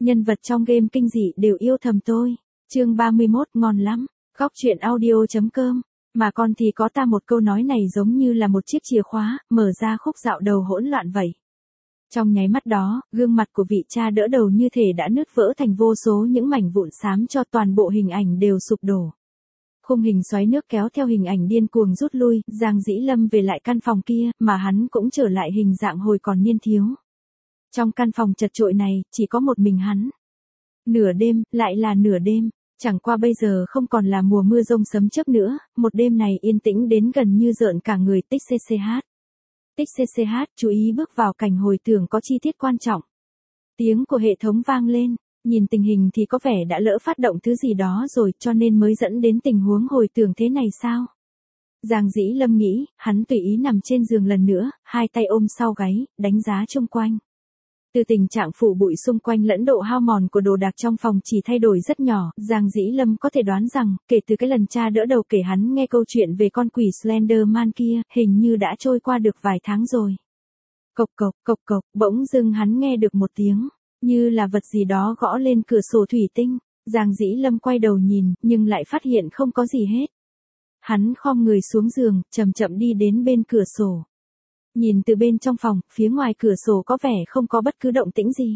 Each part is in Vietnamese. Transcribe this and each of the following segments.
Nhân vật trong game kinh dị đều yêu thầm tôi. Chương 31 ngon lắm. Góc truyện audio.com. Mà con thì có ta, một câu nói này giống như là một chiếc chìa khóa, mở ra khúc dạo đầu hỗn loạn vậy. Trong nháy mắt đó, gương mặt của vị cha đỡ đầu như thể đã nứt vỡ thành vô số những mảnh vụn xám, cho toàn bộ hình ảnh đều sụp đổ. Khung hình xoáy nước kéo theo hình ảnh điên cuồng rút lui, Giang Dĩ Lâm về lại căn phòng kia, mà hắn cũng trở lại hình dạng hồi còn niên thiếu. Trong căn phòng chật chội này, chỉ có một mình hắn. Nửa đêm, lại là nửa đêm, chẳng qua bây giờ không còn là mùa mưa rông sấm chớp nữa, một đêm này yên tĩnh đến gần như rợn cả người. Tích CCH. Tích CCH, chú ý bước vào cảnh hồi tưởng có chi tiết quan trọng. Tiếng của hệ thống vang lên, nhìn tình hình thì có vẻ đã lỡ phát động thứ gì đó rồi, cho nên mới dẫn đến tình huống hồi tưởng thế này sao? Giang Dĩ Lâm nghĩ, hắn tùy ý nằm trên giường lần nữa, hai tay ôm sau gáy, đánh giá xung quanh. Từ tình trạng phủ bụi xung quanh lẫn độ hao mòn của đồ đạc trong phòng chỉ thay đổi rất nhỏ, Giang Dĩ Lâm có thể đoán rằng, kể từ cái lần cha đỡ đầu kể hắn nghe câu chuyện về con quỷ Slenderman kia, hình như đã trôi qua được vài tháng rồi. Cộc cộc, cộc cộc, bỗng dưng hắn nghe được một tiếng, như là vật gì đó gõ lên cửa sổ thủy tinh. Giang Dĩ Lâm quay đầu nhìn, nhưng lại phát hiện không có gì hết. Hắn khom người xuống giường, chậm chậm đi đến bên cửa sổ. Nhìn từ bên trong phòng, phía ngoài cửa sổ có vẻ không có bất cứ động tĩnh gì.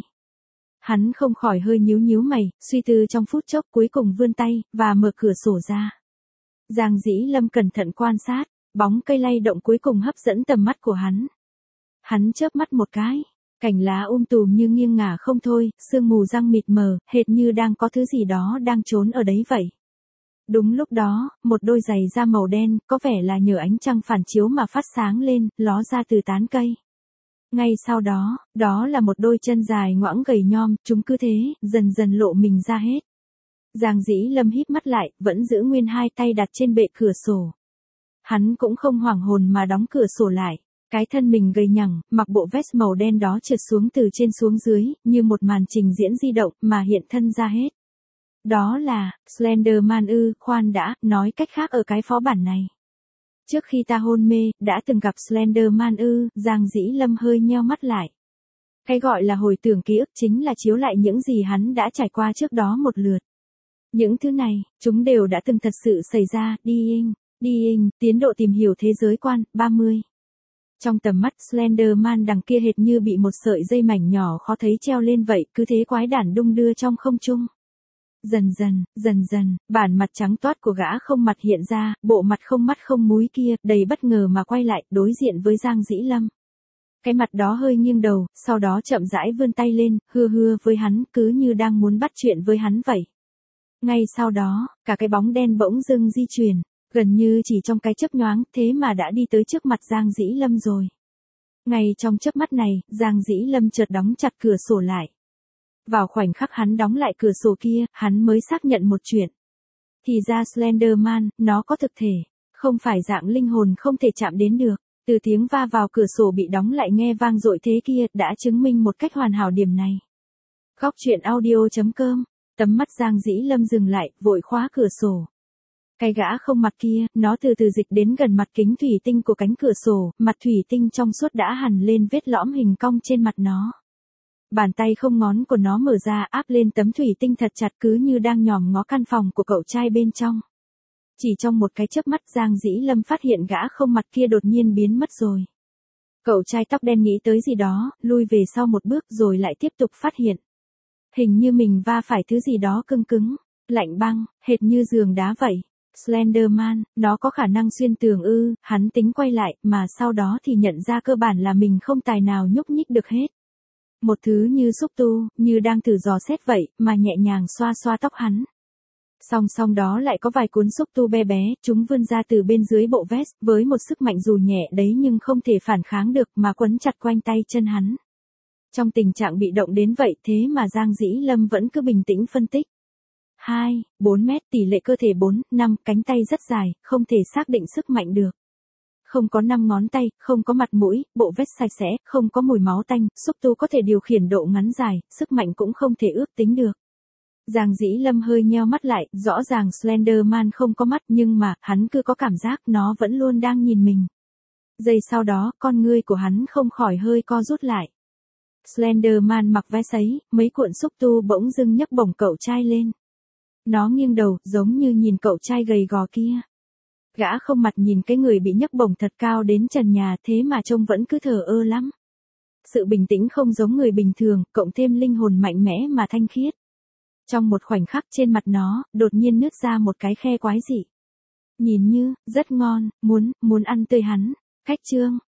Hắn không khỏi hơi nhíu nhíu mày, suy tư trong phút chốc, cuối cùng vươn tay, và mở cửa sổ ra. Giang Dĩ Lâm cẩn thận quan sát, bóng cây lay động cuối cùng hấp dẫn tầm mắt của hắn. Hắn chớp mắt một cái, cành lá tùm như nghiêng ngả không thôi, sương mù răng mịt mờ, hệt như đang có thứ gì đó đang trốn ở đấy vậy. Đúng lúc đó, một đôi giày da màu đen, có vẻ là nhờ ánh trăng phản chiếu mà phát sáng lên, ló ra từ tán cây. Ngay sau đó, đó là một đôi chân dài ngoãng gầy nhom, chúng cứ thế, dần dần lộ mình ra hết. Giang Dĩ Lâm híp mắt lại, vẫn giữ nguyên hai tay đặt trên bệ cửa sổ. Hắn cũng không hoảng hồn mà đóng cửa sổ lại. Cái thân mình gầy nhẳng, mặc bộ vest màu đen đó trượt xuống từ trên xuống dưới, như một màn trình diễn di động, mà hiện thân ra hết. Đó là, Slenderman ư? Khoan đã, nói cách khác ở cái phó bản này. Trước khi ta hôn mê, đã từng gặp Slenderman ư? Giang Dĩ Lâm hơi nheo mắt lại. Cái gọi là hồi tưởng ký ức chính là chiếu lại những gì hắn đã trải qua trước đó một lượt. Những thứ này, chúng đều đã từng thật sự xảy ra. Dying, tiến độ tìm hiểu thế giới quan, 30. Trong tầm mắt, Slenderman đằng kia hệt như bị một sợi dây mảnh nhỏ khó thấy treo lên vậy, cứ thế quái đản đung đưa trong không trung. Dần dần, bản mặt trắng toát của gã không mặt hiện ra, bộ mặt không mắt không múi kia, đầy bất ngờ mà quay lại, đối diện với Giang Dĩ Lâm. Cái mặt đó hơi nghiêng đầu, sau đó chậm rãi vươn tay lên, hưa với hắn, cứ như đang muốn bắt chuyện với hắn vậy. Ngay sau đó, cả cái bóng đen bỗng dưng di chuyển, gần như chỉ trong cái chớp nhoáng, thế mà đã đi tới trước mặt Giang Dĩ Lâm rồi. Ngay trong chớp mắt này, Giang Dĩ Lâm chợt đóng chặt cửa sổ lại. Vào khoảnh khắc hắn đóng lại cửa sổ kia, hắn mới xác nhận một chuyện. Thì ra Slenderman, nó có thực thể, không phải dạng linh hồn không thể chạm đến được. Từ tiếng va vào cửa sổ bị đóng lại nghe vang dội thế kia, đã chứng minh một cách hoàn hảo điểm này. Góc truyện audio.com. Tầm mắt Giang Dĩ Lâm dừng lại, vội khóa cửa sổ. Cái gã không mặt kia, nó từ từ dịch đến gần mặt kính thủy tinh của cánh cửa sổ, mặt thủy tinh trong suốt đã hằn lên vết lõm hình cong trên mặt nó. Bàn tay không ngón của nó mở ra áp lên tấm thủy tinh thật chặt, cứ như đang nhòm ngó căn phòng của cậu trai bên trong. Chỉ trong một cái chớp mắt, Giang Dĩ Lâm phát hiện gã không mặt kia đột nhiên biến mất rồi. Cậu trai tóc đen nghĩ tới gì đó, lui về sau một bước rồi lại tiếp tục phát hiện. Hình như mình va phải thứ gì đó cứng, lạnh băng, hệt như giường đá vậy. Slenderman, nó có khả năng xuyên tường ư? Hắn tính quay lại, mà sau đó thì nhận ra cơ bản là mình không tài nào nhúc nhích được hết. Một thứ như xúc tu, như đang thử dò xét vậy, mà nhẹ nhàng xoa xoa tóc hắn. Song đó lại có vài cuốn xúc tu bé, chúng vươn ra từ bên dưới bộ vest, với một sức mạnh dù nhẹ đấy nhưng không thể phản kháng được, mà quấn chặt quanh tay chân hắn. Trong tình trạng bị động đến vậy, thế mà Giang Dĩ Lâm vẫn cứ bình tĩnh phân tích. 4 mét, tỷ lệ cơ thể 4, 5, cánh tay rất dài, không thể xác định sức mạnh được. Không có 5 ngón tay, không có mặt mũi, bộ vest sạch sẽ, không có mùi máu tanh, xúc tu có thể điều khiển độ ngắn dài, sức mạnh cũng không thể ước tính được. Giang Dĩ Lâm hơi nheo mắt lại, rõ ràng Slenderman không có mắt, nhưng mà, hắn cứ có cảm giác nó vẫn luôn đang nhìn mình. Giây sau đó, con ngươi của hắn không khỏi hơi co rút lại. Slenderman mặc váy sấy, mấy cuộn xúc tu bỗng dưng nhấc bổng cậu trai lên. Nó nghiêng đầu, giống như nhìn cậu trai gầy gò kia. Gã không mặt nhìn cái người bị nhấc bổng thật cao đến trần nhà, thế mà trông vẫn cứ thờ ơ lắm. Sự bình tĩnh không giống người bình thường, cộng thêm linh hồn mạnh mẽ mà thanh khiết. Trong một khoảnh khắc trên mặt nó, đột nhiên nứt ra một cái khe quái dị. Nhìn như, rất ngon, muốn ăn tươi hắn. Khách chương.